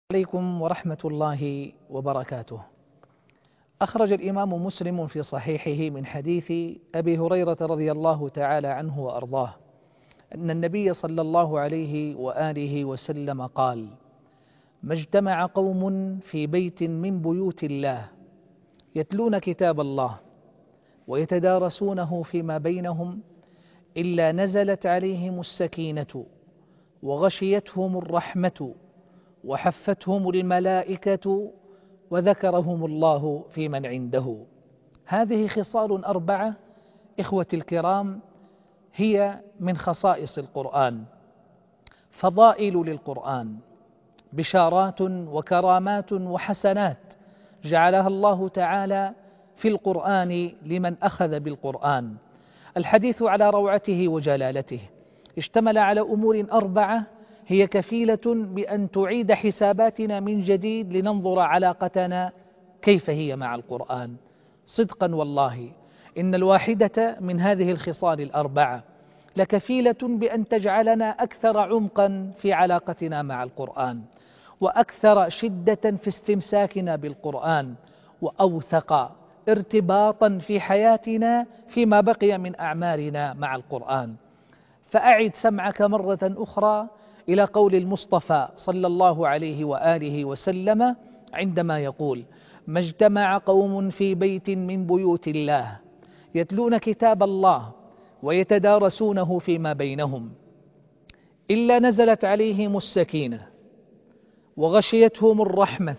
عليكم ورحمة الله وبركاته. أخرج الإمام مسلم في صحيحه من حديث أبي هريرة رضي الله تعالى عنه وأرضاه أن النبي صلى الله عليه وآله وسلم قال: ما اجتمع قوم في بيت من بيوت الله يتلون كتاب الله ويتدارسونه فيما بينهم إلا نزلت عليهم السكينة وغشيتهم الرحمة وحفتهم الملائكة وذكرهم الله في من عنده. هذه خصال 4 إخوتي الكرام هي من خصائص القرآن، فضائل للقرآن، بشارات وكرامات وحسنات جعلها الله تعالى في القرآن لمن أخذ بالقرآن. الحديث على روعته وجلالته اشتمل على أمور 4 هي كفيلة بأن تعيد حساباتنا من جديد لننظر علاقتنا كيف هي مع القرآن. صدقا والله إن الواحدة من هذه الخصال 4 لكفيلة بأن تجعلنا أكثر عمقا في علاقتنا مع القرآن، وأكثر شدة في استمساكنا بالقرآن، وأوثق ارتباطا في حياتنا فيما بقي من أعمارنا مع القرآن. فأعد سمعك مرة أخرى إلى قول المصطفى صلى الله عليه وآله وسلم عندما يقول: ما اجتمع قوم في بيت من بيوت الله يتلون كتاب الله ويتدارسونه فيما بينهم إلا نزلت عليهم السكينة وغشيتهم الرحمة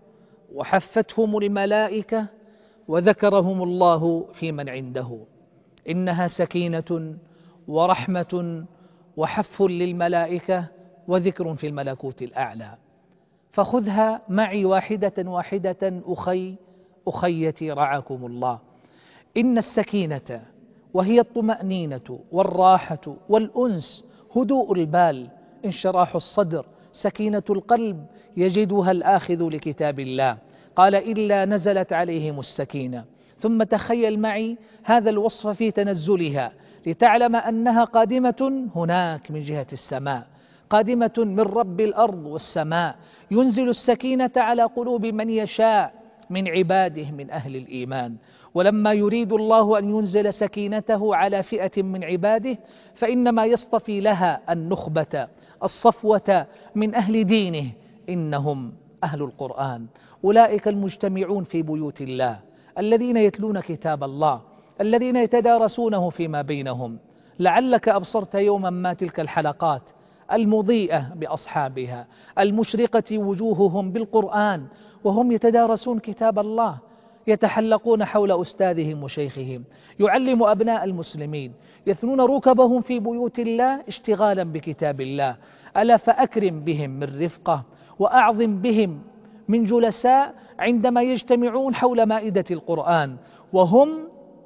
وحفتهم الملائكة وذكرهم الله في من عنده. إنها سكينة ورحمة وحف للملائكة وذكر في الملكوت الأعلى. فخذها معي واحدة واحدة أخيتي رعاكم الله. إن السكينة وهي الطمأنينة والراحة والأنس، هدوء البال، انشراح الصدر، سكينة القلب يجدها الآخذ لكتاب الله. قال: إلا نزلت عليهم السكينة. ثم تخيل معي هذا الوصف في تنزلها لتعلم أنها قادمة هناك من جهة السماء، قادمة من رب الأرض والسماء، ينزل السكينة على قلوب من يشاء من عباده من أهل الإيمان. ولما يريد الله أن ينزل سكينته على فئة من عباده فإنما يصطفي لها النخبة الصفوة من أهل دينه، إنهم أهل القرآن، أولئك المجتمعون في بيوت الله، الذين يتلون كتاب الله، الذين يتدارسونه فيما بينهم. لعلك أبصرت يوما ما تلك الحلقات المضيئة بأصحابها، المشرقة وجوههم بالقرآن وهم يتدارسون كتاب الله، يتحلقون حول أستاذهم وشيخهم، يعلم أبناء المسلمين، يثنون ركبهم في بيوت الله اشتغالا بكتاب الله. ألا فأكرم بهم من رفقة، وأعظم بهم من جلساء عندما يجتمعون حول مائدة القرآن، وهم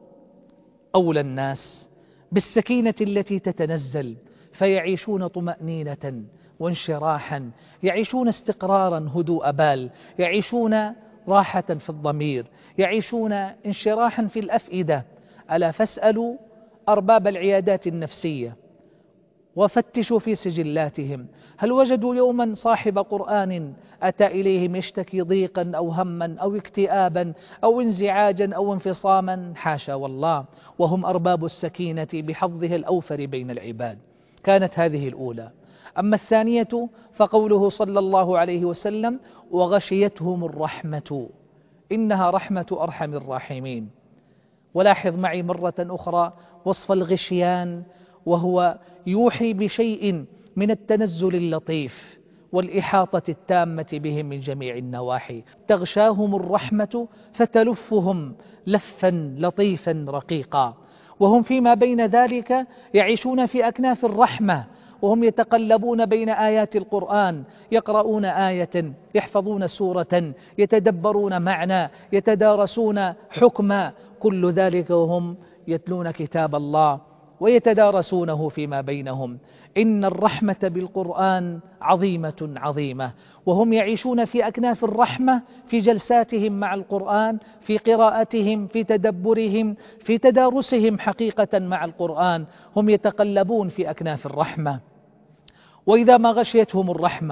أولى الناس بالسكينة التي تتنزل، فيعيشون طمأنينة وانشراحا، يعيشون استقرارا هدوء بال، يعيشون راحة في الضمير، يعيشون انشراحا في الأفئدة. ألا فاسألوا أرباب العيادات النفسية وفتشوا في سجلاتهم، هل وجدوا يوما صاحب قرآن أتى إليهم يشتكي ضيقا أو هما أو اكتئابا أو انزعاجا أو انفصاما؟ حاشا والله، وهم أرباب السكينة بحظها الأوفر بين العباد. كانت هذه الأولى. أما الثانية فقوله صلى الله عليه وسلم: وغشيتهم الرحمة. إنها رحمة أرحم الراحمين. ولاحظ معي مرة أخرى وصف الغشيان، وهو يوحي بشيء من التنزل اللطيف والإحاطة التامة بهم من جميع النواحي. تغشاهم الرحمة فتلفهم لفا لطيفا رقيقا، وهم فيما بين ذلك يعيشون في أكناف الرحمة، وهم يتقلبون بين آيات القرآن، يقرؤون آية، يحفظون سورة، يتدبرون معنى، يتدارسون حكما، كل ذلك وهم يتلون كتاب الله ويتدارسونه فيما بينهم. إن الرحمة بالقرآن عظيمة عظيمة، وهم يعيشون في أكناف الرحمة في جلساتهم مع القرآن، في قراءتهم، في تدبرهم، في تدارسهم حقيقة مع القرآن، هم يتقلبون في أكناف الرحمة. وإذا ما غشيتهم الرحمة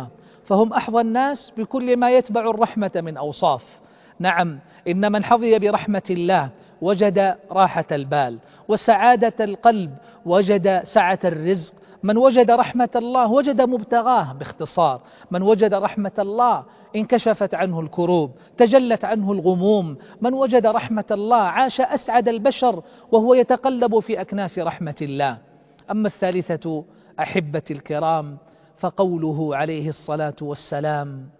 فهم أحظى الناس بكل ما يتبع الرحمة من أوصاف. نعم، إن من حظي برحمة الله وجد راحة البال وسعادة القلب، وجد سعة الرزق. من وجد رحمة الله وجد مبتغاه. باختصار، من وجد رحمة الله انكشفت عنه الكروب، تجلت عنه الغموم. من وجد رحمة الله عاش أسعد البشر وهو يتقلب في أكناف رحمة الله. أما الثالثة أحبتي الكرام فقوله عليه الصلاة والسلام: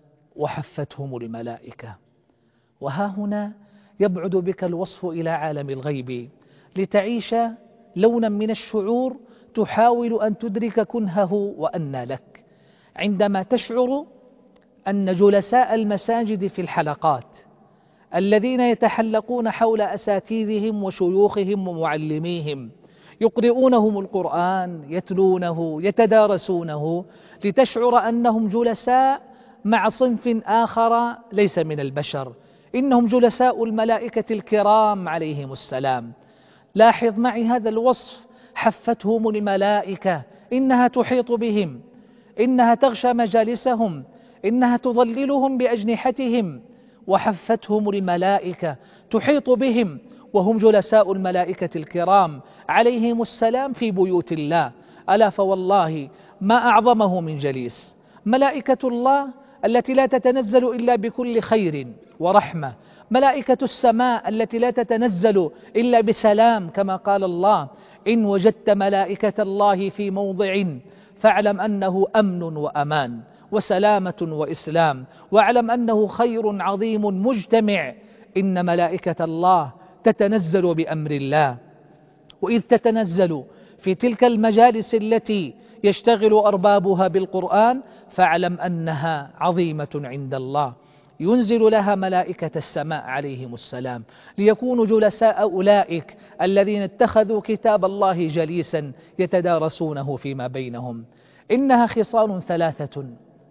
وحفتهم الملائكة. وها هنا يبعد بك الوصف إلى عالم الغيب لتعيش لونا من الشعور تحاول أن تدرك كنهه وأن لك، عندما تشعر أن جلساء المساجد في الحلقات الذين يتحلقون حول أساتذتهم وشيوخهم ومعلميهم يقرؤونهم القرآن، يتلونه، يتدارسونه، لتشعر أنهم جلساء مع صنف آخر ليس من البشر، إنهم جلساء الملائكة الكرام عليهم السلام. لاحظ معي هذا الوصف: حفتهم الملائكة، إنها تحيط بهم، إنها تغشى مجالسهم، إنها تظللهم بأجنحتهم. وحفتهم الملائكة، تحيط بهم وهم جلساء الملائكة الكرام عليهم السلام في بيوت الله. ألا فوالله ما أعظمه من جليس ملائكة الله التي لا تتنزل إلا بكل خير ورحمة، ملائكة السماء التي لا تتنزل إلا بسلام، كما قال الله: إن وجدت ملائكة الله في موضع فاعلم أنه أمن وأمان وسلامة وإسلام، واعلم أنه خير عظيم مجتمع. إن ملائكة الله تتنزل بأمر الله، وإذ تتنزل في تلك المجالس التي يشتغل أربابها بالقرآن فاعلم أنها عظيمة عند الله. ينزل لها ملائكة السماء عليهم السلام ليكونوا جلساء أولئك الذين اتخذوا كتاب الله جليسا يتدارسونه فيما بينهم. إنها خصال ثلاثة: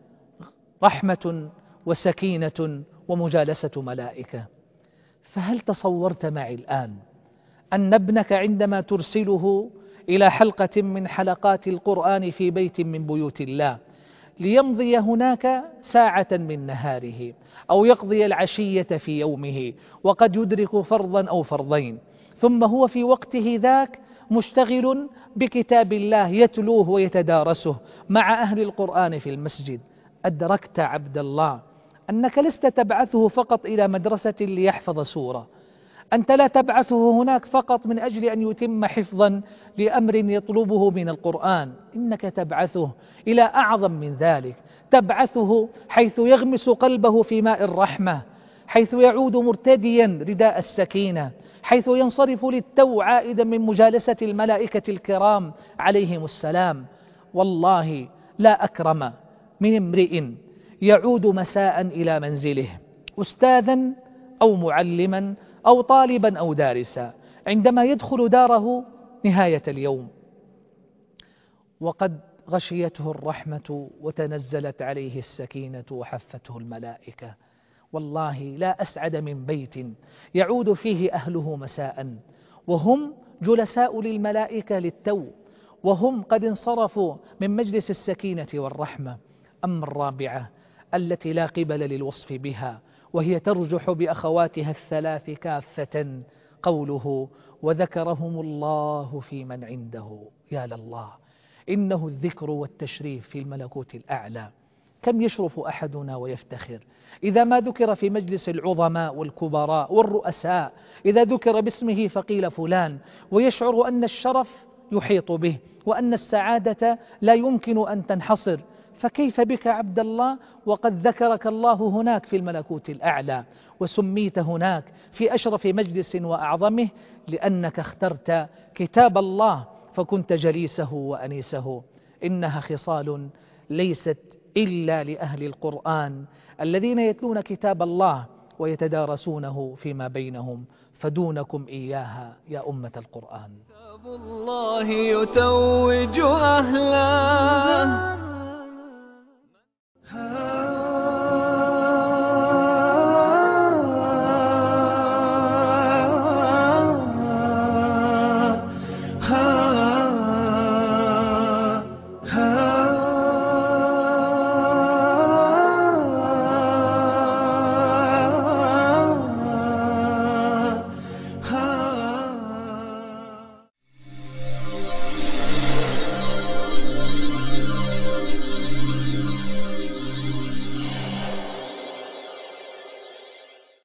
رحمة وسكينة ومجالسة ملائكة. فهل تصورت معي الآن أن ابنك عندما ترسله إلى حلقة من حلقات القرآن في بيت من بيوت الله ليمضي هناك ساعة من نهاره أو يقضي العشية في يومه وقد يدرك فرضا أو فرضين، ثم هو في وقته ذاك مشتغل بكتاب الله يتلوه ويتدارسه مع أهل القرآن في المسجد، أدركت عبد الله أنك لست تبعثه فقط إلى مدرسة ليحفظ سورة، أنت لا تبعثه هناك فقط من أجل أن يتم حفظا لأمر يطلبه من القرآن، إنك تبعثه إلى أعظم من ذلك، تبعثه حيث يغمس قلبه في ماء الرحمة، حيث يعود مرتديا رداء السكينة، حيث ينصرف للتو عائدا من مجالسة الملائكة الكرام عليهم السلام. والله لا أكرم من امرئ يعود مساء إلى منزله أستاذا أو معلما أو طالبا أو دارسا، عندما يدخل داره نهاية اليوم وقد غشيته الرحمة وتنزلت عليه السكينة وحفته الملائكة. والله لا أسعد من بيت يعود فيه أهله مساء وهم جلساء للملائكة للتو، وهم قد انصرفوا من مجلس السكينة والرحمة. أما الرابعة التي لا قبل للوصف بها وهي ترجح بأخواتها الثلاث كافة، قوله: وذكرهم الله في من عنده. يا لله، إنه الذكر والتشريف في الملكوت الأعلى. كم يشرف أحدنا ويفتخر إذا ما ذكر في مجلس العظماء والكبراء والرؤساء، إذا ذكر باسمه فقيل فلان، ويشعر أن الشرف يحيط به وأن السعادة لا يمكن أن تنحصر. فكيف بك عبد الله وقد ذكرك الله هناك في الملكوت الأعلى وسميت هناك في أشرف مجلس وأعظمه لأنك اخترت كتاب الله فكنت جليسه وأنيسه. إنها خصال ليست إلا لأهل القرآن الذين يتلون كتاب الله ويتدارسونه فيما بينهم، فدونكم إياها يا أمة القرآن. كتاب الله يتوج أهله